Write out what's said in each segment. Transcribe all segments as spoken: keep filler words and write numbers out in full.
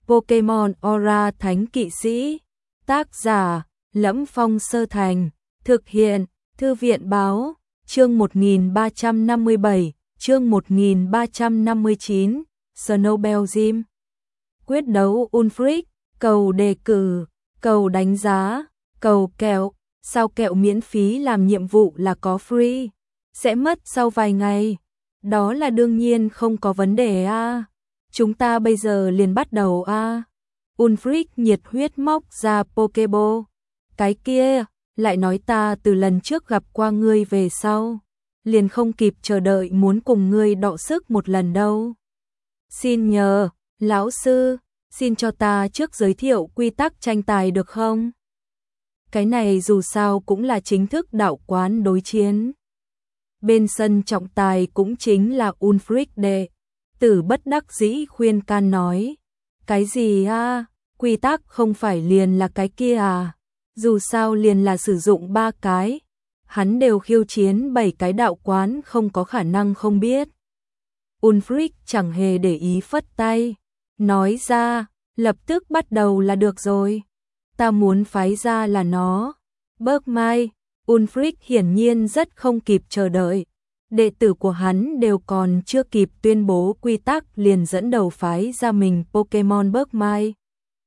Pokemon Aura Thánh Kỵ Sĩ. Tác giả Lẫm Phong Sơ Thành. Thực hiện Thư viện Báo. Chương một nghìn ba trăm năm mươi bảy, chương một nghìn ba trăm năm mươi chín, Snowbell Gym. Quyết đấu Ulfric, cầu đề cử, cầu đánh giá, cầu kẹo, sao kẹo miễn phí làm nhiệm vụ là có free, sẽ mất sau vài ngày. Đó là đương nhiên không có vấn đề a. À. Chúng ta bây giờ liền bắt đầu a. À. Ulfric nhiệt huyết móc ra Pokeball. Cái kia, lại nói ta từ lần trước gặp qua ngươi về sau, liền không kịp chờ đợi muốn cùng ngươi đọ sức một lần đâu. Xin nhờ, lão sư, xin cho ta trước giới thiệu quy tắc tranh tài được không? Cái này dù sao cũng là chính thức đạo quán đối chiến. Bên sân trọng tài cũng chính là Ulfric đệ tử bất đắc dĩ khuyên can nói. Cái gì a? Quy tắc không phải liền là cái kia à? Dù sao liền là sử dụng ba cái, hắn đều khiêu chiến bảy cái đạo quán không có khả năng không biết. Ulfric chẳng hề để ý phất tay, nói ra, lập tức bắt đầu là được rồi. Ta muốn phái ra là nó. Bergmai, Ulfric hiển nhiên rất không kịp chờ đợi. Đệ tử của hắn đều còn chưa kịp tuyên bố quy tắc liền dẫn đầu phái ra mình Pokemon Bergmai.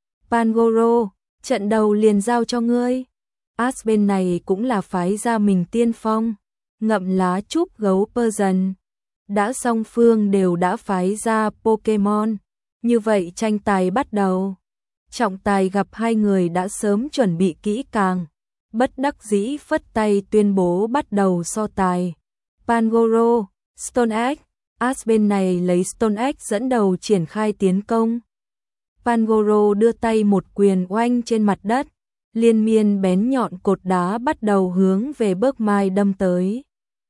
Pangoro, trận đầu liền giao cho ngươi. Ash bên này cũng là phái ra mình tiên phong, ngậm lá chúp gấu Persian. Đã song phương đều đã phái ra Pokemon, như vậy tranh tài bắt đầu. Trọng tài gặp hai người đã sớm chuẩn bị kỹ càng, bất đắc dĩ phất tay tuyên bố bắt đầu so tài. Pangoro, Stonex, Ash bên này lấy Stonex dẫn đầu triển khai tiến công. Pangoro đưa tay một quyền oanh trên mặt đất, liên miên bén nhọn cột đá bắt đầu hướng về Bergmai đâm tới.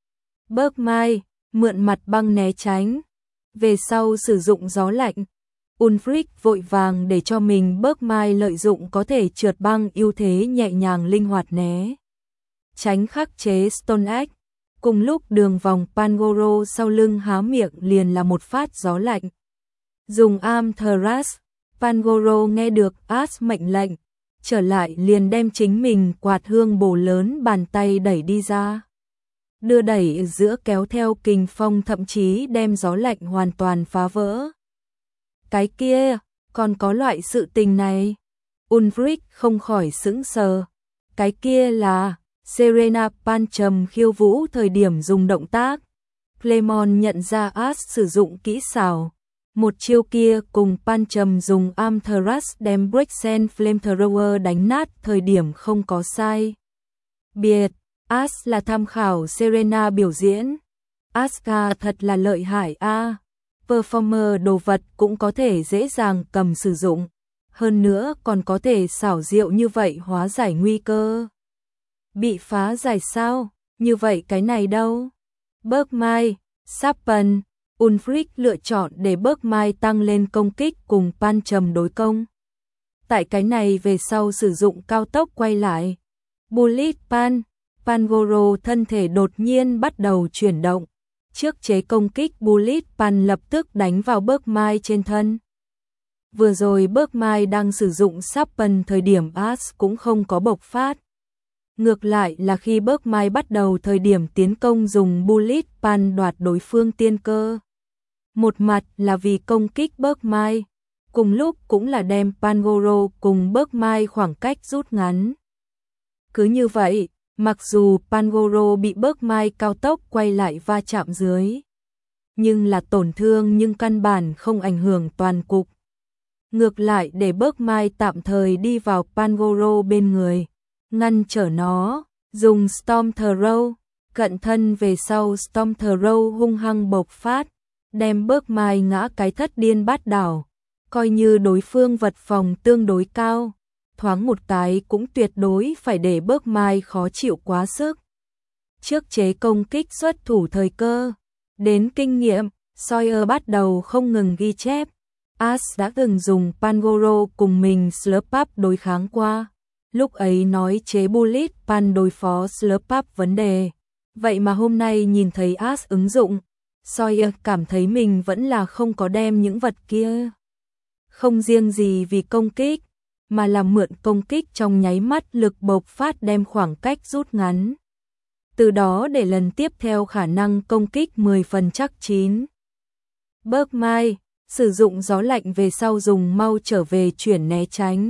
Bergmai, mượn mặt băng né tránh, về sau sử dụng gió lạnh. Ulfric vội vàng để cho mình Bergmai lợi dụng có thể trượt băng ưu thế nhẹ nhàng linh hoạt né tránh khắc chế Stonex. Cùng lúc đường vòng Pangoro sau lưng há miệng liền là một phát gió lạnh. Dùng Amethyst, Pangoro nghe được Ash mệnh lệnh, trở lại liền đem chính mình quạt hương bổ lớn bàn tay đẩy đi ra. Đưa đẩy giữa kéo theo kình phong thậm chí đem gió lạnh hoàn toàn phá vỡ. Cái kia, còn có loại sự tình này. Ulfric không khỏi sững sờ. Cái kia là Serena Pancham khiêu vũ thời điểm dùng động tác. Clemon nhận ra Ash sử dụng kỹ xảo. Một chiêu kia cùng Pancham dùng Amethyst đem Braixen Flamethrower đánh nát thời điểm không có sai. Biệt, Ash là tham khảo Serena biểu diễn. Asuka thật là lợi hại a. À. Performer đồ vật cũng có thể dễ dàng cầm sử dụng. Hơn nữa còn có thể xảo diệu như vậy hóa giải nguy cơ. Bị phá giải sao? Như vậy cái này đâu? Bergmai, Sappen, Ulfric lựa chọn để Bergmai tăng lên công kích cùng Pancham đối công. Tại cái này về sau sử dụng cao tốc quay lại. Bullet Pan, Pangoro thân thể đột nhiên bắt đầu chuyển động. Trước chế công kích Bullet Pan lập tức đánh vào Bergmai trên thân. Vừa rồi Bergmai đang sử dụng Sappen thời điểm Ash cũng không có bộc phát. Ngược lại là khi Bergmai bắt đầu thời điểm tiến công dùng Bullet Pan đoạt đối phương tiên cơ. Một mặt là vì công kích Bergmai, cùng lúc cũng là đem Pangoro cùng Bergmai khoảng cách rút ngắn. Cứ như vậy, mặc dù Pangoro bị Bergmai cao tốc quay lại va chạm dưới, nhưng là tổn thương nhưng căn bản không ảnh hưởng toàn cục. Ngược lại để Bergmai tạm thời đi vào Pangoro bên người, ngăn trở nó, dùng Storm Throw, cận thân về sau Storm Throw hung hăng bộc phát, đem Bergmai ngã cái thất điên bát đảo, coi như đối phương vật phòng tương đối cao, thoáng một cái cũng tuyệt đối phải để Bergmai khó chịu quá sức. Trước chế công kích xuất thủ thời cơ, đến kinh nghiệm, Sawyer bắt đầu không ngừng ghi chép. Ash đã từng dùng Pangoro cùng mình Slurpup đối kháng qua. Lúc ấy nói chế Bullet Pan đối phó Slurpup vấn đề. Vậy mà hôm nay nhìn thấy Ash ứng dụng, Sawyer cảm thấy mình vẫn là không có đem những vật kia không riêng gì vì công kích, mà là mượn công kích trong nháy mắt lực bộc phát đem khoảng cách rút ngắn. Từ đó để lần tiếp theo khả năng công kích mười phần chắc chín. Bergmine, sử dụng gió lạnh về sau dùng mau trở về chuyển né tránh.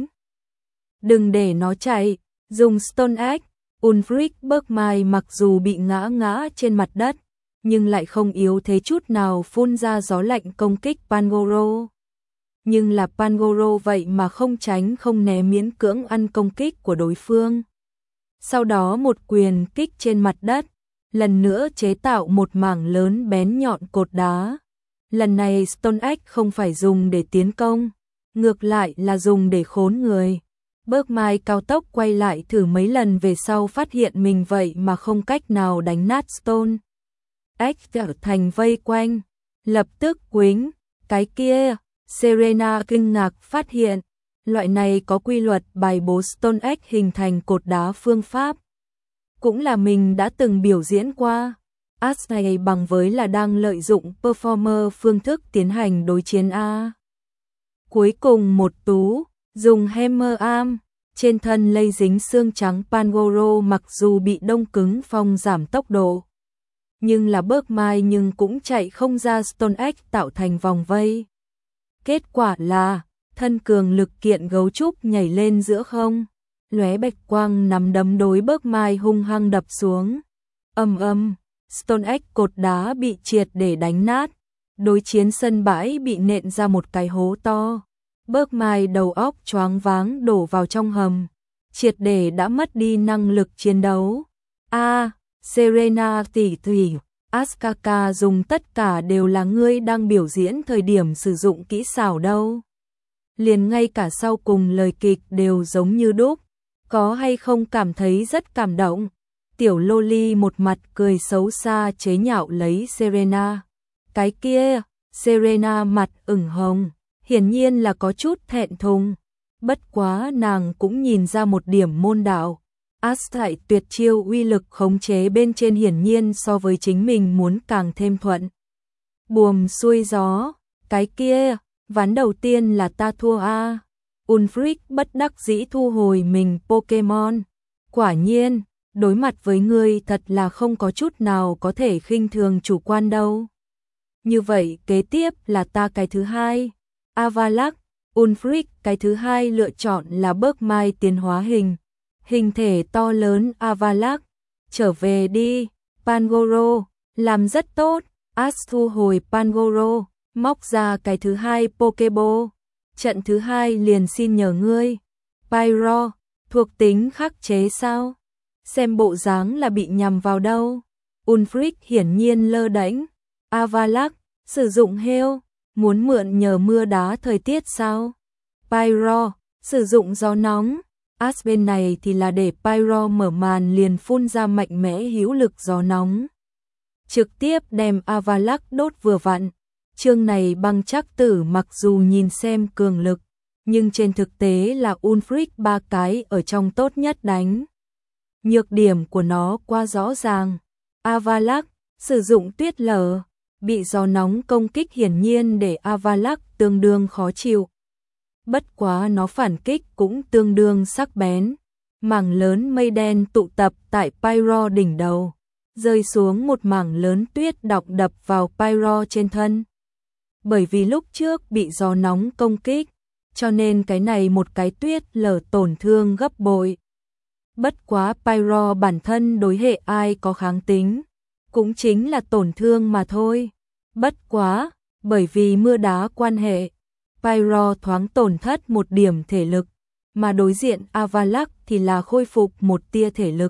Đừng để nó chạy, dùng Stone Axe. Ulfric Bergmine mặc dù bị ngã ngã trên mặt đất, nhưng lại không yếu thế chút nào phun ra gió lạnh công kích Pangoro. Nhưng là Pangoro vậy mà không tránh không né miễn cưỡng ăn công kích của đối phương. Sau đó một quyền kích trên mặt đất, lần nữa chế tạo một mảng lớn bén nhọn cột đá. Lần này Stone Axe không phải dùng để tiến công, ngược lại là dùng để khốn người. Bergmine cao tốc quay lại thử mấy lần về sau phát hiện mình vậy mà không cách nào đánh nát Stone Axe trở thành vây quanh. Lập tức quính, cái kia, Serena kinh ngạc phát hiện, loại này có quy luật bài bố Stone Axe hình thành cột đá phương pháp. Cũng là mình đã từng biểu diễn qua. As này bằng với là đang lợi dụng performer phương thức tiến hành đối chiến A. Cuối cùng một tú, dùng hammer arm, trên thân lây dính xương trắng Pangoro mặc dù bị đông cứng phong giảm tốc độ. Nhưng là Bergmine nhưng cũng chạy không ra Stone Axe tạo thành vòng vây. Kết quả là, thân cường lực kiện gấu trúc nhảy lên giữa không, lóe bạch quang nắm đấm đối Bergmine hung hăng đập xuống. Ầm ầm, Stone Axe cột đá bị triệt để đánh nát, đối chiến sân bãi bị nện ra một cái hố to. Bergmine đầu óc choáng váng đổ vào trong hầm, triệt để đã mất đi năng lực chiến đấu. A, à, Serena tỷ tỷ, Asuka dùng tất cả đều là ngươi đang biểu diễn thời điểm sử dụng kỹ xảo đâu. Liền ngay cả sau cùng lời kịch đều giống như đúc, có hay không cảm thấy rất cảm động. Tiểu Loli một mặt cười xấu xa chế nhạo lấy Serena. Cái kia, Serena mặt ửng hồng, hiển nhiên là có chút thẹn thùng. Bất quá nàng cũng nhìn ra một điểm môn đạo. Astai tuyệt chiêu uy lực khống chế bên trên hiển nhiên so với chính mình muốn càng thêm thuận. Buồm xuôi gió, cái kia, ván đầu tiên là ta thua a. Ulfric bất đắc dĩ thu hồi mình Pokemon. Quả nhiên, đối mặt với ngươi thật là không có chút nào có thể khinh thường chủ quan đâu. Như vậy kế tiếp là ta cái thứ hai. Avalac, Ulfric cái thứ hai lựa chọn là Bergmine tiến hóa hình. Hình thể to lớn Avalac, trở về đi, Pangoro, làm rất tốt. As thu hồi Pangoro, móc ra cái thứ hai Pokeball. Trận thứ hai liền xin nhờ ngươi. Pyro, thuộc tính khắc chế sao? Xem bộ dáng là bị nhầm vào đâu. Ulfric hiển nhiên lơ đễnh. Avalac, sử dụng heo, muốn mượn nhờ mưa đá thời tiết sao? Pyro, sử dụng gió nóng. As bên này thì là để Pyro mở màn liền phun ra mạnh mẽ hữu lực gió nóng. Trực tiếp đem Avalac đốt vừa vặn. Chương này băng trắc tử mặc dù nhìn xem cường lực, nhưng trên thực tế là Ulfric ba cái ở trong tốt nhất đánh. Nhược điểm của nó quá rõ ràng. Avalac, sử dụng tuyết lở, bị gió nóng công kích hiển nhiên để Avalac tương đương khó chịu. Bất quá nó phản kích cũng tương đương sắc bén. Mảng lớn mây đen tụ tập tại Pyro đỉnh đầu, rơi xuống một mảng lớn tuyết đọng đập vào Pyro trên thân. Bởi vì lúc trước bị gió nóng công kích, cho nên cái này một cái tuyết lở tổn thương gấp bội. Bất quá Pyro bản thân đối hệ ai có kháng tính, cũng chính là tổn thương mà thôi. Bất quá, bởi vì mưa đá quan hệ, Pyro thoáng tổn thất một điểm thể lực, mà đối diện Avalac thì là khôi phục một tia thể lực.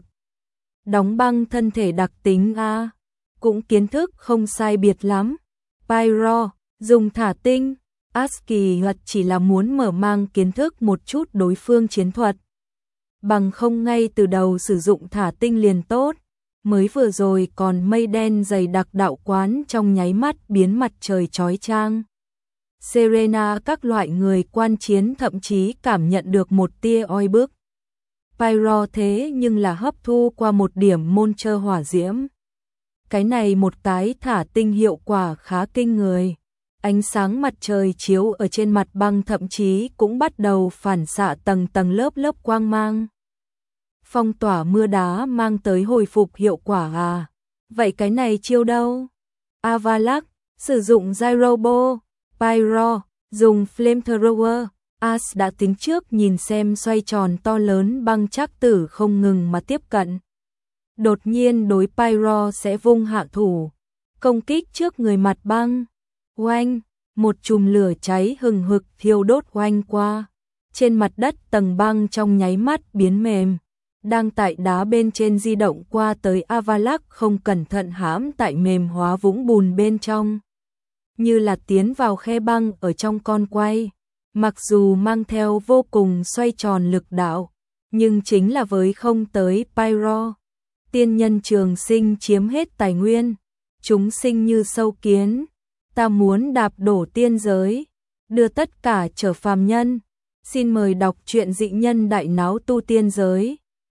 Đóng băng thân thể đặc tính A, cũng kiến thức không sai biệt lắm. Pyro, dùng thả tinh, Aski hoặc chỉ là muốn mở mang kiến thức một chút đối phương chiến thuật. Bằng không ngay từ đầu sử dụng thả tinh liền tốt, mới vừa rồi còn mây đen dày đặc đạo quán trong nháy mắt biến mặt trời chói chang. Serena các loại người quan chiến thậm chí cảm nhận được một tia oi bức. Pyro thế nhưng là hấp thu qua một điểm môn chơ hỏa diễm. Cái này một cái thả tinh hiệu quả khá kinh người. Ánh sáng mặt trời chiếu ở trên mặt băng thậm chí cũng bắt đầu phản xạ tầng tầng lớp lớp quang mang. Phong tỏa mưa đá mang tới hồi phục hiệu quả à? Vậy cái này chiêu đâu? Avalac, sử dụng Gyrobo, Pyro, dùng Flamethrower. As đã tính trước nhìn xem xoay tròn to lớn băng trắc tử không ngừng mà tiếp cận. Đột nhiên đối Pyro sẽ vung hạ thủ, công kích trước người mặt băng. Oanh, một chùm lửa cháy hừng hực thiêu đốt oanh qua. Trên mặt đất tầng băng trong nháy mắt biến mềm. Đang tại đá bên trên di động qua tới Avalac không cẩn thận hãm tại mềm hóa vũng bùn bên trong. Như là tiến vào khe băng ở trong con quay. Mặc dù mang theo vô cùng xoay tròn lực đạo, nhưng chính là với không tới Pyro. Tiên nhân trường sinh chiếm hết tài nguyên. Chúng sinh như sâu kiến. Ta muốn đạp đổ tiên giới, đưa tất cả trở phàm nhân. Xin mời đọc truyện Dị Nhân Đại Náo Tu Tiên Giới.